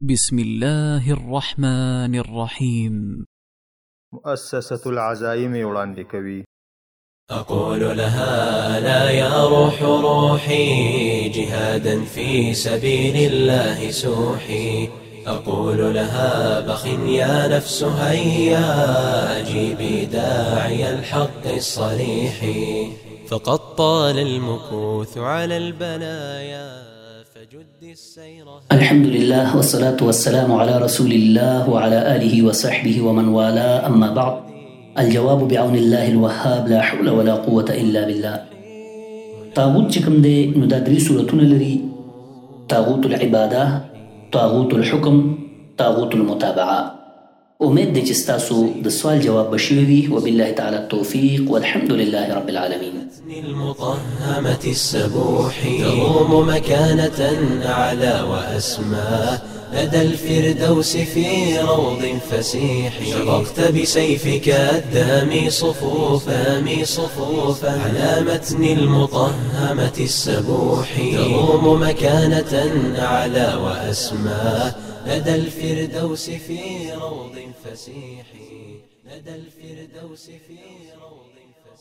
بسم الله الرحمن الرحيم. مؤسسة العزائم وړاندې کوي. أقول لها لا يا روح روحي جهادا في سبيل الله سوحي. أقول لها بخ يا نفس هيا أجيبي داعي الحق الصريح. فقد طال المكوث على البلايا فجد السير. الحمد لله والصلاة والسلام على رسول الله وعلى آله وصحبه ومن والاه، أما بعد. الجواب بعون الله الوهاب، لا حول ولا قوة إلا بالله. طاغوت چکم دے نو دا درې صورتونه لري: طاغوت العباده، طاغوت الحكم، طاغوت المتابعه. امید دې چې ستاسو د سوال جواب بشوي وي، وبالله تعالى التوفيق، والحمد لله رب العالمين. المطهمة السبوح تروم مكانة أعلى وأسمى لدى الفردوس في روض فسيح. شققت بسيفك الدامي صفوفا على متن المطهمة السبوح. تروم مكانة أعلى وأسمى لدى الفردوس في روض فسيح. لدى الفردوس في روض